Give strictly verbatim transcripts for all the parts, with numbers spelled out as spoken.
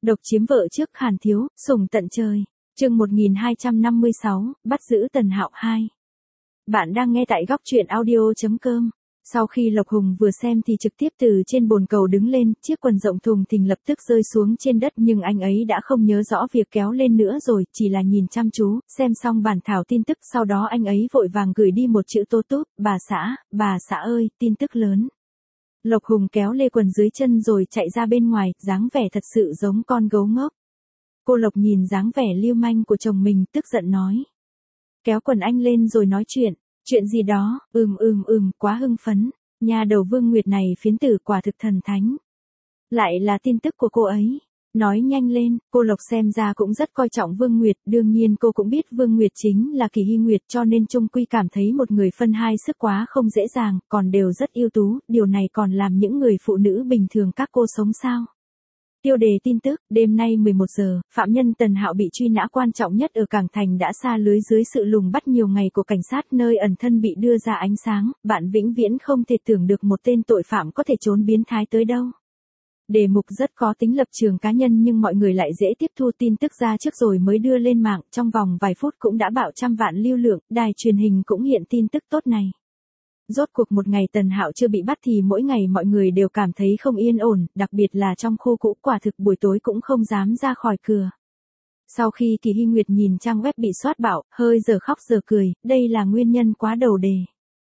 Độc chiếm vợ trước Hàn Thiếu, sủng tận trời. Chương một nghìn hai trăm năm mươi sáu, bắt giữ Tần Hạo hai. Bạn đang nghe tại góc truyện audio chấm com. Sau khi Lộc Hùng vừa xem thì trực tiếp từ trên bồn cầu đứng lên, chiếc quần rộng thùng thình lập tức rơi xuống trên đất, nhưng anh ấy đã không nhớ rõ việc kéo lên nữa rồi, chỉ là nhìn chăm chú, xem xong bản thảo tin tức, sau đó anh ấy vội vàng gửi đi một chữ tố túp: bà xã, bà xã ơi, tin tức lớn. Lộc Hùng kéo lê quần dưới chân rồi chạy ra bên ngoài, dáng vẻ thật sự giống con gấu ngốc. Cô Lộc nhìn dáng vẻ lưu manh của chồng mình, tức giận nói: kéo quần anh lên rồi nói chuyện. Chuyện gì đó? Ừm ừm ừm, quá hưng phấn. Nhà đầu Vương Nguyệt này phiến tử quả thực thần thánh. Lại là tin tức của cô ấy. Nói nhanh lên. Cô Lộc xem ra cũng rất coi trọng Vương Nguyệt, đương nhiên cô cũng biết Vương Nguyệt chính là Kỳ Hy Nguyệt, cho nên chung quy cảm thấy một người phân hai sức quá không dễ dàng, còn đều rất ưu tú, điều này còn làm những người phụ nữ bình thường các cô sống sao? Tiêu đề tin tức: đêm nay mười một giờ, phạm nhân Tần Hạo bị truy nã quan trọng nhất ở Cảng Thành đã sa lưới dưới sự lùng bắt nhiều ngày của cảnh sát, nơi ẩn thân bị đưa ra ánh sáng, bạn vĩnh viễn không thể tưởng được một tên tội phạm có thể trốn biến thái tới đâu. Đề mục rất có tính lập trường cá nhân nhưng mọi người lại dễ tiếp thu, tin tức ra trước rồi mới đưa lên mạng, trong vòng vài phút cũng đã bạo trăm vạn lưu lượng, đài truyền hình cũng hiện tin tức tốt này. Rốt cuộc một ngày Tần Hạo chưa bị bắt thì mỗi ngày mọi người đều cảm thấy không yên ổn, đặc biệt là trong khu cũ, quả thực buổi tối cũng không dám ra khỏi cửa. Sau khi Kỳ Hy Nguyệt nhìn trang web bị soát bạo, hơi giờ khóc giờ cười, đây là nguyên nhân quá đầu đề.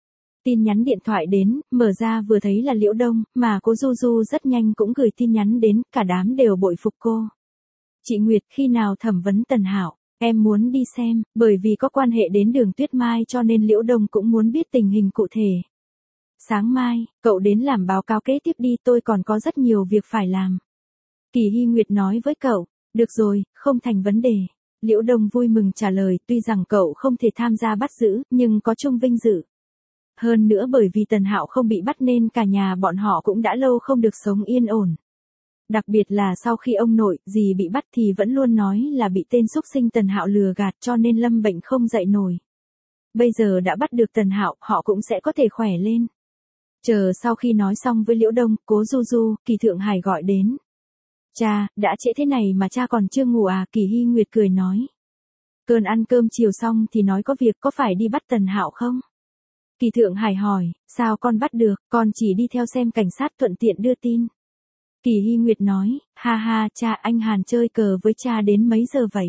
Tin nhắn điện thoại đến, mở ra vừa thấy là Liễu Đông, mà cô Du Du rất nhanh cũng gửi tin nhắn đến, cả đám đều bội phục cô. Chị Nguyệt, khi nào thẩm vấn Tần Hạo? Em muốn đi xem, bởi vì có quan hệ đến Đường Tuyết Mai cho nên Liễu Đông cũng muốn biết tình hình cụ thể. Sáng mai, cậu đến làm báo cáo kế tiếp đi, tôi còn có rất nhiều việc phải làm. Kỳ Hy Nguyệt nói với cậu. Được rồi, không thành vấn đề. Liễu Đông vui mừng trả lời, tuy rằng cậu không thể tham gia bắt giữ, nhưng có chung vinh dự. Hơn nữa bởi vì Tần Hạo không bị bắt nên cả nhà bọn họ cũng đã lâu không được sống yên ổn. Đặc biệt là sau khi ông nội, dì bị bắt thì vẫn luôn nói là bị tên xúc sinh Tần Hạo lừa gạt cho nên lâm bệnh không dậy nổi. Bây giờ đã bắt được Tần Hạo, họ cũng sẽ có thể khỏe lên. Chờ sau khi nói xong với Liễu Đông, cố Du Du, Kỳ Thượng Hải gọi đến. Cha, đã trễ thế này mà cha còn chưa ngủ à? Kỳ Hy Nguyệt cười nói. Cơn ăn cơm chiều xong thì nói có việc, có phải đi bắt Tần Hạo không? Kỳ Thượng Hải hỏi, sao con bắt được, con chỉ đi theo xem cảnh sát thuận tiện đưa tin. Kỳ Hy Nguyệt nói, ha ha, cha, anh Hàn chơi cờ với cha đến mấy giờ vậy?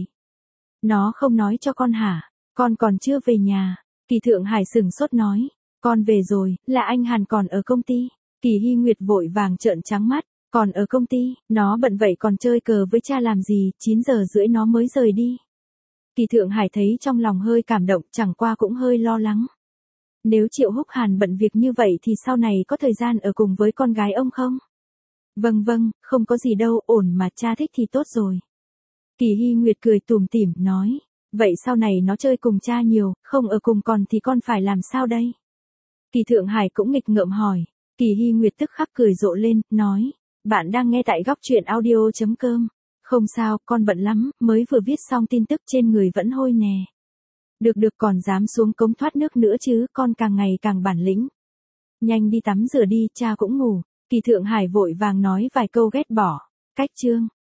Nó không nói cho con hả? Con còn chưa về nhà. Kỳ Thượng Hải sửng sốt nói, con về rồi, là anh Hàn còn ở công ty. Kỳ Hy Nguyệt vội vàng trợn trắng mắt, còn ở công ty, nó bận vậy còn chơi cờ với cha làm gì, chín giờ rưỡi nó mới rời đi. Kỳ Thượng Hải thấy trong lòng hơi cảm động, chẳng qua cũng hơi lo lắng. Nếu Triệu Húc Hàn bận việc như vậy thì sau này có thời gian ở cùng với con gái ông không? Vâng vâng, không có gì đâu, ổn mà, cha thích thì tốt rồi. Kỳ Hy Nguyệt cười tủm tỉm, nói, vậy sau này nó chơi cùng cha nhiều, không ở cùng con thì con phải làm sao đây? Kỳ Thượng Hải cũng nghịch ngợm hỏi. Kỳ Hy Nguyệt tức khắc cười rộ lên, nói, bạn đang nghe tại góc truyện audio chấm com. Không sao, con bận lắm, mới vừa viết xong tin tức trên người vẫn hôi nè. Được được, còn dám xuống cống thoát nước nữa chứ, con càng ngày càng bản lĩnh. Nhanh đi tắm rửa đi, cha cũng ngủ. Kỳ Thượng Hải vội vàng nói vài câu ghét bỏ. Cách chương.